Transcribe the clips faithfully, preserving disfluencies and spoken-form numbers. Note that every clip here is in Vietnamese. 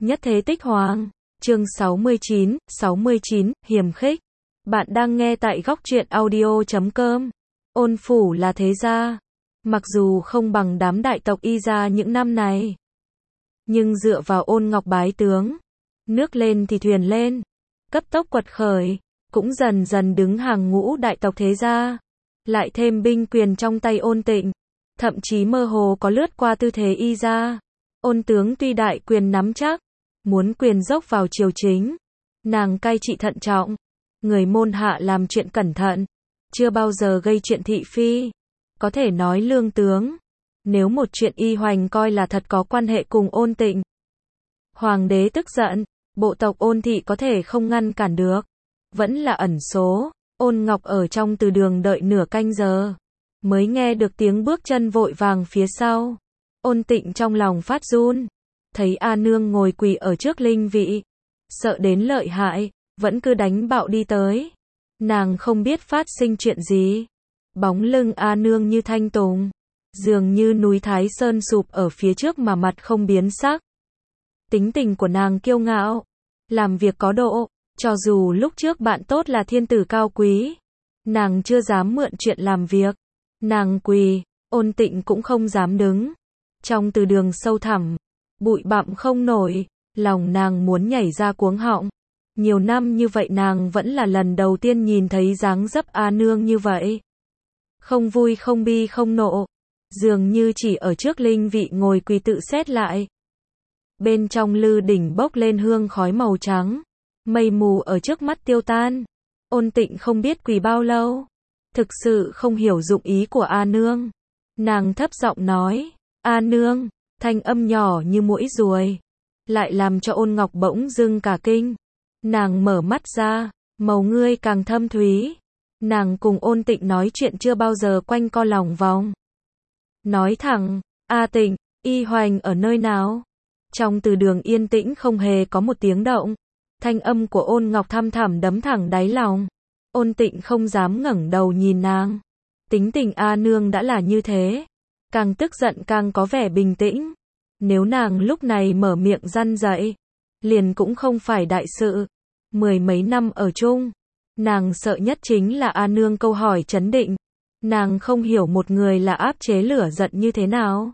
Nhất thế tích hoàng. Chương sáu mươi chín, sáu mươi chín, hiềm khích. Bạn đang nghe tại góc truyện audio chấm com. Ôn phủ là thế gia. Mặc dù không bằng đám đại tộc Y gia những năm này, nhưng dựa vào Ôn Ngọc bái tướng, nước lên thì thuyền lên, cấp tốc quật khởi, cũng dần dần đứng hàng ngũ đại tộc thế gia. Lại thêm binh quyền trong tay Ôn Tịnh, thậm chí mơ hồ có lướt qua tư thế Y gia. Ôn tướng tuy đại quyền nắm chắc, muốn quyền dốc vào triều chính, nàng cai trị thận trọng, người môn hạ làm chuyện cẩn thận, chưa bao giờ gây chuyện thị phi, có thể nói lương tướng. Nếu một chuyện Y Hoành coi là thật có quan hệ cùng Ôn Tịnh, hoàng đế tức giận, bộ tộc Ôn thị có thể không ngăn cản được, vẫn là ẩn số. Ôn Ngọc ở trong từ đường đợi nửa canh giờ, mới nghe được tiếng bước chân vội vàng phía sau. Ôn Tịnh trong lòng phát run, thấy A Nương ngồi quỳ ở trước linh vị, sợ đến lợi hại, vẫn cứ đánh bạo đi tới. Nàng không biết phát sinh chuyện gì, bóng lưng A Nương như thanh tùng, dường như núi Thái Sơn sụp ở phía trước mà mặt không biến sắc. Tính tình của nàng kiêu ngạo, làm việc có độ, cho dù lúc trước bạn tốt là thiên tử cao quý, nàng chưa dám mượn chuyện làm việc. Nàng quỳ, Ôn Tịnh cũng không dám đứng. Trong từ đường sâu thẳm, bụi bặm không nổi, lòng nàng muốn nhảy ra cuống họng. Nhiều năm như vậy nàng vẫn là lần đầu tiên nhìn thấy dáng dấp A Nương như vậy. Không vui không bi không nộ, dường như chỉ ở trước linh vị ngồi quỳ tự xét lại. Bên trong lư đỉnh bốc lên hương khói màu trắng, mây mù ở trước mắt tiêu tan. Ôn Tịnh không biết quỳ bao lâu, thực sự không hiểu dụng ý của A Nương. Nàng thấp giọng nói, A Nương, thanh âm nhỏ như muỗi ruồi, lại làm cho Ôn Ngọc bỗng dưng cả kinh. Nàng mở mắt ra, màu ngươi càng thâm thúy. Nàng cùng Ôn Tịnh nói chuyện chưa bao giờ quanh co lòng vòng. Nói thẳng, A Tịnh, Y Hoành ở nơi nào? Trong từ đường yên tĩnh không hề có một tiếng động. Thanh âm của Ôn Ngọc thăm thẳm đấm thẳng đáy lòng. Ôn Tịnh không dám ngẩng đầu nhìn nàng. Tính tình A Nương đã là như thế, càng tức giận càng có vẻ bình tĩnh. Nếu nàng lúc này mở miệng răn dạy, liền cũng không phải đại sự. Mười mấy năm ở chung, nàng sợ nhất chính là A Nương câu hỏi trấn định. Nàng không hiểu một người là áp chế lửa giận như thế nào.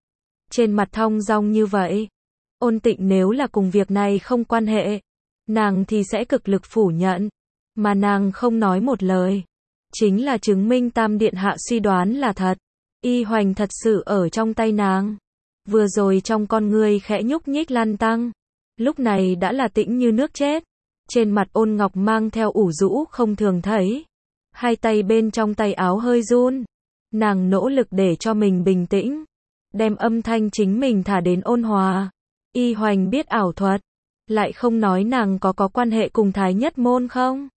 Trên mặt thong dong như vậy, Ôn Tịnh nếu là cùng việc này không quan hệ, nàng thì sẽ cực lực phủ nhận. Mà nàng không nói một lời, chính là chứng minh Tam Điện Hạ suy đoán là thật. Y Hoành thật sự ở trong tay nàng. Vừa rồi trong con ngươi khẽ nhúc nhích lăn tăng, lúc này đã là tĩnh như nước chết. Trên mặt Ôn Ngọc mang theo ủ rũ không thường thấy, hai tay bên trong tay áo hơi run. Nàng nỗ lực để cho mình bình tĩnh, đem âm thanh chính mình thả đến ôn hòa. Y Hoành biết ảo thuật, lại không nói nàng có có quan hệ cùng Thái Nhất Môn không?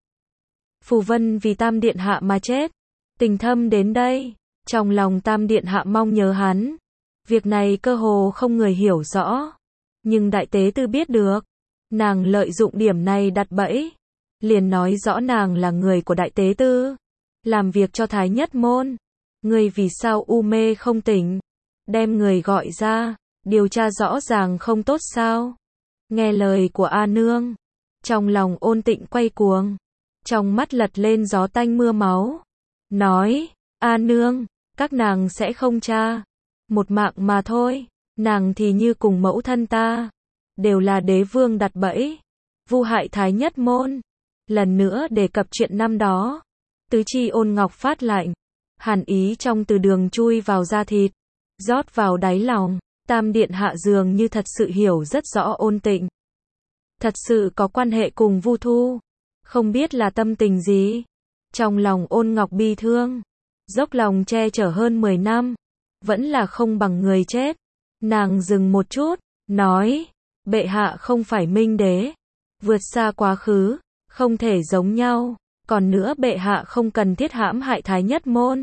Phù Vân vì Tam Điện Hạ mà chết, tình thâm đến đây, trong lòng Tam Điện Hạ mong nhớ hắn. Việc này cơ hồ không người hiểu rõ, nhưng đại tế tư biết được. Nàng lợi dụng điểm này đặt bẫy, liền nói rõ nàng là người của đại tế tư, làm việc cho Thái Nhất Môn. Người vì sao u mê không tỉnh, đem người gọi ra, điều tra rõ ràng không tốt sao? Nghe lời của A Nương, trong lòng Ôn Tịnh quay cuồng, trong mắt lật lên gió tanh mưa máu. Nói, A Nương, các nàng sẽ không tra, một mạng mà thôi, nàng thì như cùng mẫu thân ta, đều là đế vương đặt bẫy, vu hại Thái Nhất Môn. Lần nữa đề cập chuyện năm đó, tứ chi Ôn Ngọc phát lạnh, hàn ý trong từ đường chui vào da thịt, rót vào đáy lòng. Tam Điện Hạ dường như thật sự hiểu rất rõ Ôn Tịnh, thật sự có quan hệ cùng Vu Thu, không biết là tâm tình gì. Trong lòng Ôn Ngọc bi thương, dốc lòng che chở hơn mười năm, vẫn là không bằng người chết. Nàng dừng một chút, nói, bệ hạ không phải minh đế, vượt xa quá khứ, không thể giống nhau. Còn nữa bệ hạ không cần thiết hãm hại Thái Nhất Môn.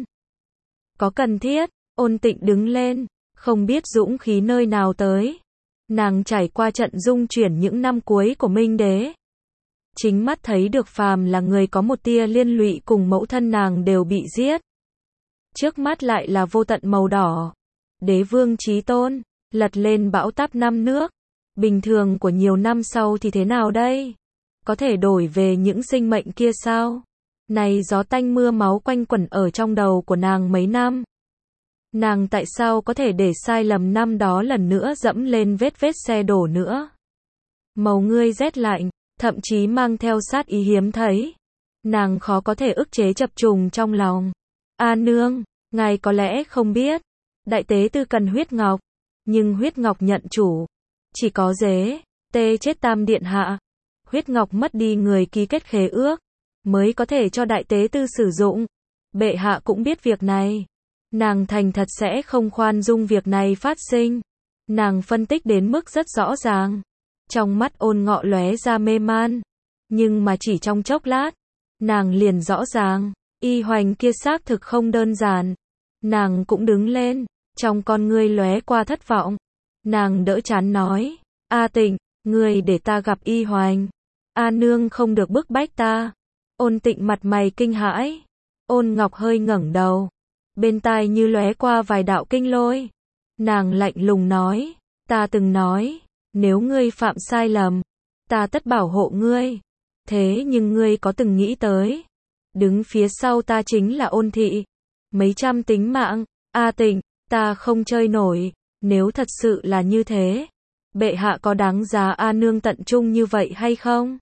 Có cần thiết? Ôn Tịnh đứng lên, không biết dũng khí nơi nào tới. Nàng trải qua trận dung chuyển những năm cuối của Minh Đế, chính mắt thấy được phàm là người có một tia liên lụy cùng mẫu thân nàng đều bị giết. Trước mắt lại là vô tận màu đỏ. Đế vương chí tôn, lật lên bão táp năm nước, Bình thường của nhiều năm sau thì thế nào đây? Có thể đổi về những sinh mệnh kia sao? Này gió tanh mưa máu quanh quẩn ở trong đầu của nàng mấy năm. Nàng tại sao có thể để sai lầm năm đó lần nữa dẫm lên vết vết xe đổ nữa? Màu ngươi rét lạnh, thậm chí mang theo sát ý hiếm thấy. Nàng khó có thể ức chế chập trùng trong lòng. A nương, ngài có lẽ không biết. Đại tế tư cần huyết ngọc. Nhưng huyết ngọc nhận chủ. Chỉ có dế, tê chết tam điện hạ. Huyết ngọc mất đi người ký kết khế ước. Mới có thể cho đại tế tư sử dụng. Bệ hạ cũng biết việc này. Nàng thành thật sẽ không khoan dung việc này phát sinh. Nàng phân tích đến mức rất rõ ràng. Trong mắt Ôn Ngọ lóe ra mê man. Nhưng mà chỉ trong chốc lát. Nàng liền rõ ràng. Y Hoành kia xác thực không đơn giản. Nàng cũng đứng lên. Trong con ngươi lóe qua thất vọng. Nàng đỡ chán nói. A Tịnh, ngươi để ta gặp Y Hoành. A nương không được bức bách ta. Ôn Tịnh mặt mày kinh hãi. Ôn Ngọc hơi ngẩng đầu. Bên tai như lóe qua vài đạo kinh lôi. Nàng lạnh lùng nói. Ta từng nói. Nếu ngươi phạm sai lầm. Ta tất bảo hộ ngươi. Thế nhưng ngươi có từng nghĩ tới. Đứng phía sau ta chính là Ôn thị. Mấy trăm tính mạng. A Tịnh, ta không chơi nổi. Nếu thật sự là như thế. Bệ hạ có đáng giá A nương tận trung như vậy hay không?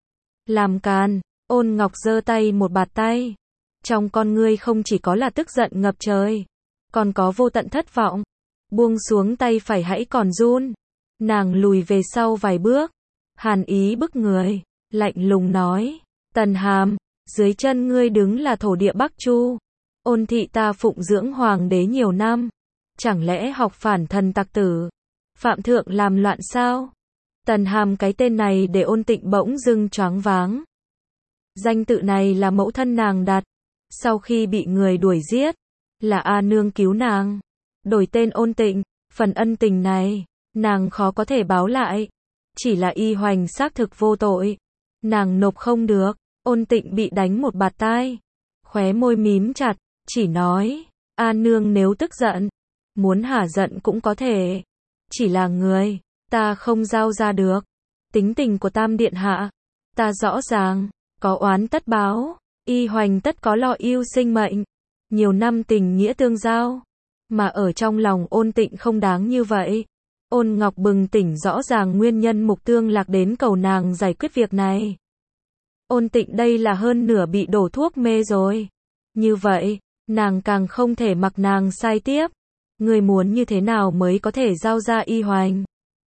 Làm càn. Ôn Ngọc giơ tay một bạt tay. Trong con ngươi không chỉ có là tức giận ngập trời. Còn có vô tận thất vọng. Buông xuống tay phải hãy còn run. Nàng lùi về sau vài bước. Hàn ý bức người. Lạnh lùng nói. Tần Hàm, dưới chân ngươi đứng là thổ địa Bắc Chu. Ôn thị ta phụng dưỡng hoàng đế nhiều năm. Chẳng lẽ học phản thần tặc tử? Phạm thượng làm loạn sao? Tần Hàm cái tên này để Ôn Tịnh bỗng dưng choáng váng. Danh tự này là mẫu thân nàng đặt. Sau khi bị người đuổi giết. Là A nương cứu nàng. Đổi tên Ôn Tịnh. Phần ân tình này. Nàng khó có thể báo lại. Chỉ là Y Hoành xác thực vô tội. Nàng nộp không được. Ôn Tịnh bị đánh một bạt tai. Khóe môi mím chặt. Chỉ nói. A nương nếu tức giận. Muốn hả giận cũng có thể. Chỉ là người. Ta không giao ra được. Tính tình của Tam Điện Hạ. Ta rõ ràng. Có oán tất báo. Y Hoành tất có lo yêu sinh mệnh. Nhiều năm tình nghĩa tương giao. Mà ở trong lòng Ôn Tịnh không đáng như vậy. Ôn Ngọc bừng tỉnh rõ ràng nguyên nhân Mục Tương Lạc đến cầu nàng giải quyết việc này. Ôn Tịnh đây là hơn nửa bị đổ thuốc mê rồi. Như vậy, nàng càng không thể mặc nàng sai tiếp. Người muốn như thế nào mới có thể giao ra Y Hoành?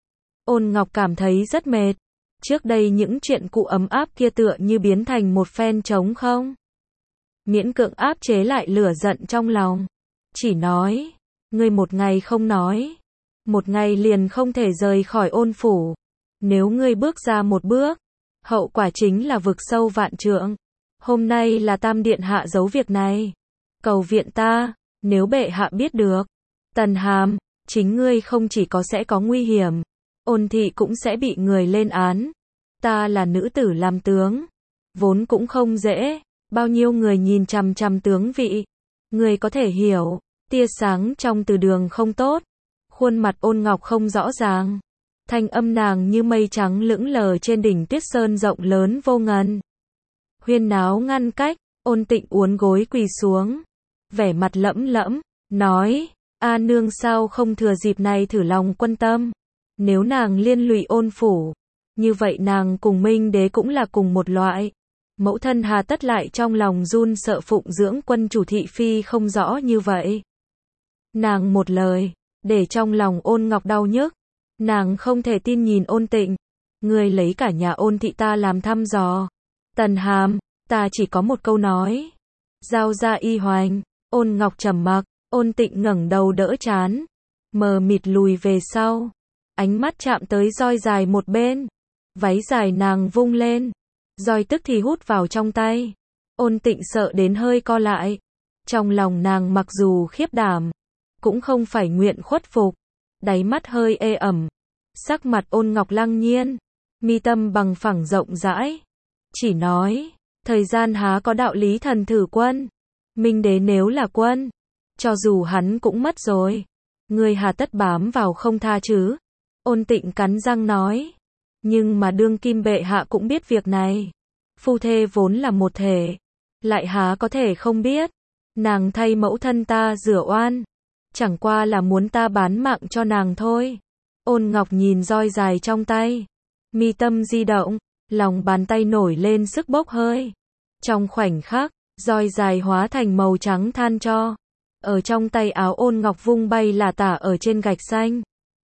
Ôn Ngọc cảm thấy rất mệt. Trước đây những chuyện cũ ấm áp kia tựa như biến thành một phen trống không. Miễn cưỡng áp chế lại lửa giận trong lòng. Chỉ nói, ngươi một ngày không nói. Một ngày liền không thể rời khỏi Ôn phủ. Nếu ngươi bước ra một bước, hậu quả chính là vực sâu vạn trượng. Hôm nay là Tam Điện Hạ giấu việc này. Cầu viện ta, nếu bệ hạ biết được. Tần Hàm, chính ngươi không chỉ có sẽ có nguy hiểm. Ôn thị cũng sẽ bị người lên án. Ta là nữ tử làm tướng. Vốn cũng không dễ. Bao nhiêu người nhìn chằm chằm tướng vị. Người có thể hiểu. Tia sáng trong từ đường không tốt. Khuôn mặt Ôn Ngọc không rõ ràng. Thanh âm nàng như mây trắng lững lờ trên đỉnh tuyết sơn rộng lớn vô ngần. Huyên náo ngăn cách. Ôn Tịnh uốn gối quỳ xuống. Vẻ mặt lẫm lẫm. Nói. A nương sao không thừa dịp này thử lòng quân tâm. Nếu nàng liên lụy Ôn phủ. Như vậy nàng cùng Minh đế cũng là cùng một loại. Mẫu thân hà tất lại trong lòng run sợ phụng dưỡng quân chủ thị phi không rõ như vậy. Nàng một lời. Để trong lòng Ôn Ngọc đau nhức. Nàng không thể tin nhìn Ôn Tịnh. Người lấy cả nhà Ôn thị ta làm thăm dò. Tần Hàm, ta chỉ có một câu nói. Giao ra Y Hoành. Ôn Ngọc trầm mặc. Ôn Tịnh ngẩng đầu đỡ chán. Mờ mịt lùi về sau. Ánh mắt chạm tới roi dài một bên. Váy dài nàng vung lên. Roi tức thì hút vào trong tay. Ôn Tịnh sợ đến hơi co lại. Trong lòng nàng mặc dù khiếp đảm. Cũng không phải nguyện khuất phục. Đáy mắt hơi ê ẩm. Sắc mặt Ôn Ngọc lăng nhiên. Mi tâm bằng phẳng rộng rãi. Chỉ nói. Thời gian há có đạo lý thần thử quân. Minh đế nếu là quân. Cho dù hắn cũng mất rồi. Ngươi hà tất bám vào không tha chứ. Ôn Tịnh cắn răng nói. Nhưng mà đương kim bệ hạ cũng biết việc này. Phu thê vốn là một thể. Lại há có thể không biết. Nàng thay mẫu thân ta rửa oan. Chẳng qua là muốn ta bán mạng cho nàng thôi. Ôn Ngọc nhìn roi dài trong tay. Mi tâm di động. Lòng bàn tay nổi lên sức bốc hơi. Trong khoảnh khắc, roi dài hóa thành màu trắng than tro. Ở trong tay áo Ôn Ngọc vung bay là tả ở trên gạch xanh.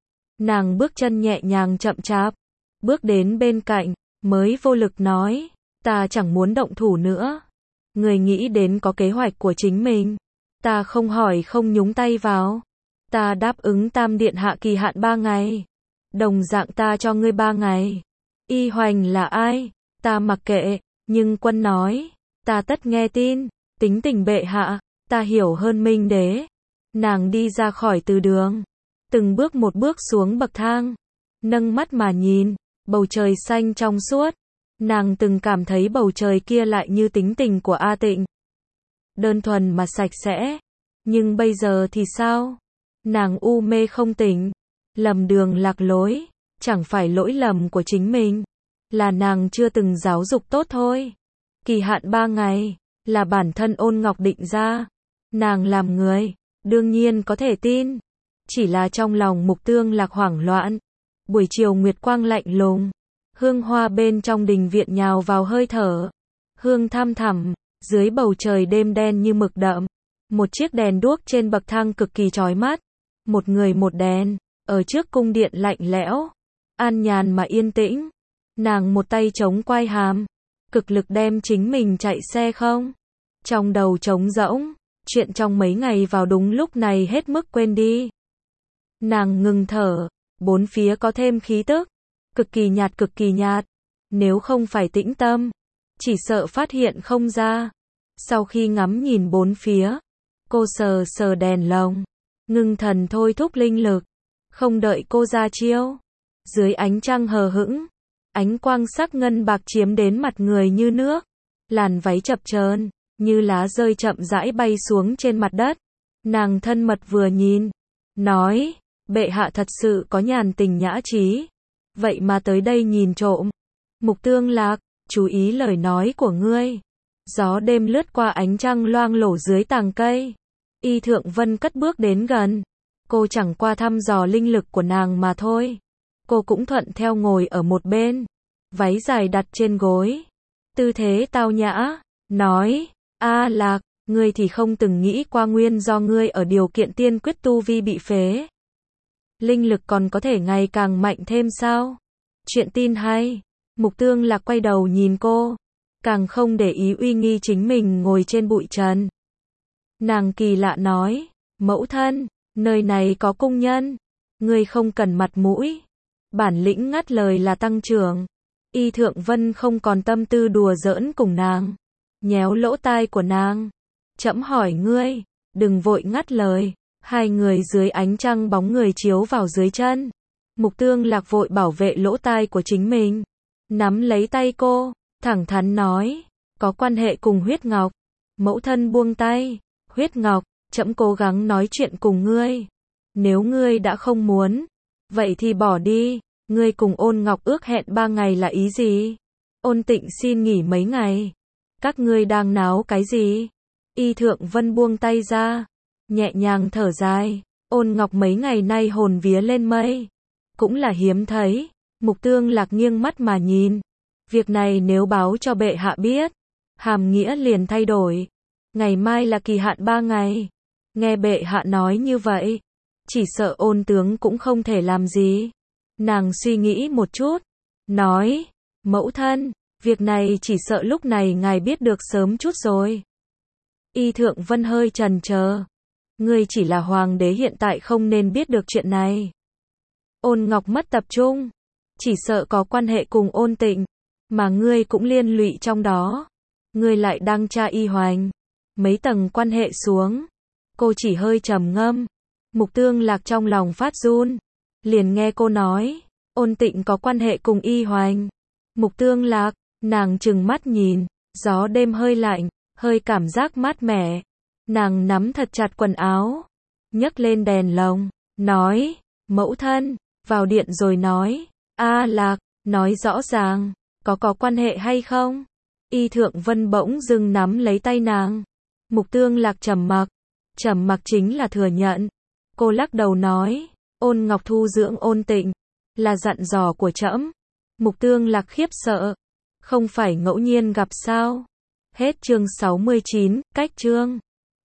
Nàng bước chân nhẹ nhàng chậm chạp. Bước đến bên cạnh, mới vô lực nói. Ta chẳng muốn động thủ nữa. Người nghĩ đến có kế hoạch của chính mình. Ta không hỏi không nhúng tay vào. Ta đáp ứng Tam Điện hạ kỳ hạn ba ngày. Đồng dạng ta cho ngươi ba ngày. Y Hoành là ai? Ta mặc kệ, nhưng quân nói. Ta tất nghe tin. Tính tình bệ hạ, ta hiểu hơn Minh đế. Nàng đi ra khỏi từ đường. Từng bước một bước xuống bậc thang. Nâng mắt mà nhìn. Bầu trời xanh trong suốt. Nàng từng cảm thấy bầu trời kia lại như tính tình của A Tịnh. Đơn thuần mà sạch sẽ. Nhưng bây giờ thì sao? Nàng u mê không tỉnh. Lầm đường lạc lối. Chẳng phải lỗi lầm của chính mình. Là nàng chưa từng giáo dục tốt thôi. Kỳ hạn ba ngày. Là bản thân Ôn Ngọc định ra. Nàng làm người. Đương nhiên có thể tin. Chỉ là trong lòng Mục Tương Lạc hoảng loạn. Buổi chiều nguyệt quang lạnh lùng. Hương hoa bên trong đình viện nhào vào hơi thở. Hương thăm thẳm. Dưới bầu trời đêm đen như mực đậm. Một chiếc đèn đuốc trên bậc thang cực kỳ chói mắt. Một người một đèn. Ở trước cung điện lạnh lẽo. An nhàn mà yên tĩnh. Nàng một tay chống quai hàm. Cực lực đem chính mình chạy xe không. Trong đầu trống rỗng. Chuyện trong mấy ngày vào đúng lúc này hết mức quên đi. Nàng ngừng thở. Bốn phía có thêm khí tức. Cực kỳ nhạt cực kỳ nhạt. Nếu không phải tĩnh tâm. Chỉ sợ phát hiện không ra. Sau khi ngắm nhìn bốn phía. Cô sờ sờ đèn lồng. Ngưng thần thôi thúc linh lực. Không đợi cô ra chiêu. Dưới ánh trăng hờ hững. Ánh quang sắc ngân bạc chiếm đến mặt người như nước. Làn váy chập chờn như lá rơi chậm rãi bay xuống trên mặt đất. Nàng thân mật vừa nhìn. Nói. Bệ hạ thật sự có nhàn tình nhã trí. Vậy mà tới đây nhìn trộm. Mục Tương Lạc, chú ý lời nói của ngươi. Gió đêm lướt qua ánh trăng loang lổ dưới tàng cây. Y Thượng Vân cất bước đến gần. Cô chẳng qua thăm dò linh lực của nàng mà thôi. Cô cũng thuận theo ngồi ở một bên. Váy dài đặt trên gối. Tư thế tao nhã. Nói. A Lạc, ngươi thì không từng nghĩ qua nguyên do ngươi ở điều kiện tiên quyết tu vi bị phế. Linh lực còn có thể ngày càng mạnh thêm sao? Chuyện tin hay. Mục Tương Lạc quay đầu nhìn cô. Càng không để ý uy nghi chính mình ngồi trên bụi trần. Nàng kỳ lạ nói. Mẫu thân, nơi này có cung nhân. Ngươi không cần mặt mũi. Bản lĩnh ngắt lời là tăng trưởng. Y Thượng Vân không còn tâm tư đùa giỡn cùng nàng. Nhéo lỗ tai của nàng. Trẫm hỏi ngươi. Đừng vội ngắt lời. Hai người dưới ánh trăng bóng người chiếu vào dưới chân. Mục Tương Lạc vội bảo vệ lỗ tai của chính mình. Nắm lấy tay cô. Thẳng thắn nói. Có quan hệ cùng Huyết Ngọc. Mẫu thân buông tay. Huyết Ngọc, trẫm cố gắng nói chuyện cùng ngươi. Nếu ngươi đã không muốn. Vậy thì bỏ đi. Ngươi cùng Ôn Ngọc ước hẹn ba ngày là ý gì? Ôn Tịnh xin nghỉ mấy ngày. Các ngươi đang náo cái gì? Y Thượng Vân buông tay ra. Nhẹ nhàng thở dài. Ôn Ngọc mấy ngày nay hồn vía lên mây. Cũng là hiếm thấy. Mục Tương Lạc nghiêng mắt mà nhìn. Việc này nếu báo cho bệ hạ biết. Hàm nghĩa liền thay đổi. Ngày mai là kỳ hạn ba ngày. Nghe bệ hạ nói như vậy. Chỉ sợ Ôn tướng cũng không thể làm gì. Nàng suy nghĩ một chút. Nói. Mẫu thân. Việc này chỉ sợ lúc này ngài biết được sớm chút rồi. Y Thượng Vân hơi chần chờ. Ngươi chỉ là hoàng đế hiện tại không nên biết được chuyện này. Ôn Ngọc mất tập trung. Chỉ sợ có quan hệ cùng Ôn Tịnh. Mà ngươi cũng liên lụy trong đó. Ngươi lại đang tra Y Hoành. Mấy tầng quan hệ xuống. Cô chỉ hơi trầm ngâm. Mục Tương Lạc trong lòng phát run. Liền nghe cô nói. Ôn Tịnh có quan hệ cùng Y Hoành. Mục Tương Lạc. Nàng trừng mắt nhìn. Gió đêm hơi lạnh. Hơi cảm giác mát mẻ. Nàng nắm thật chặt quần áo. Nhấc lên đèn lồng. Nói. Mẫu thân. vào điện rồi nói, a Lạc, nói rõ ràng, có có quan hệ hay không? Y Thượng Vân bỗng dưng nắm lấy tay nàng. Mục Tương Lạc trầm mặc, trầm mặc chính là thừa nhận. Cô lắc đầu nói, Ôn Ngọc Thu dưỡng Ôn Tịnh, là dặn dò của trẫm. Mục Tương Lạc khiếp sợ, không phải ngẫu nhiên gặp sao? Hết chương sáu mươi chín, cách chương.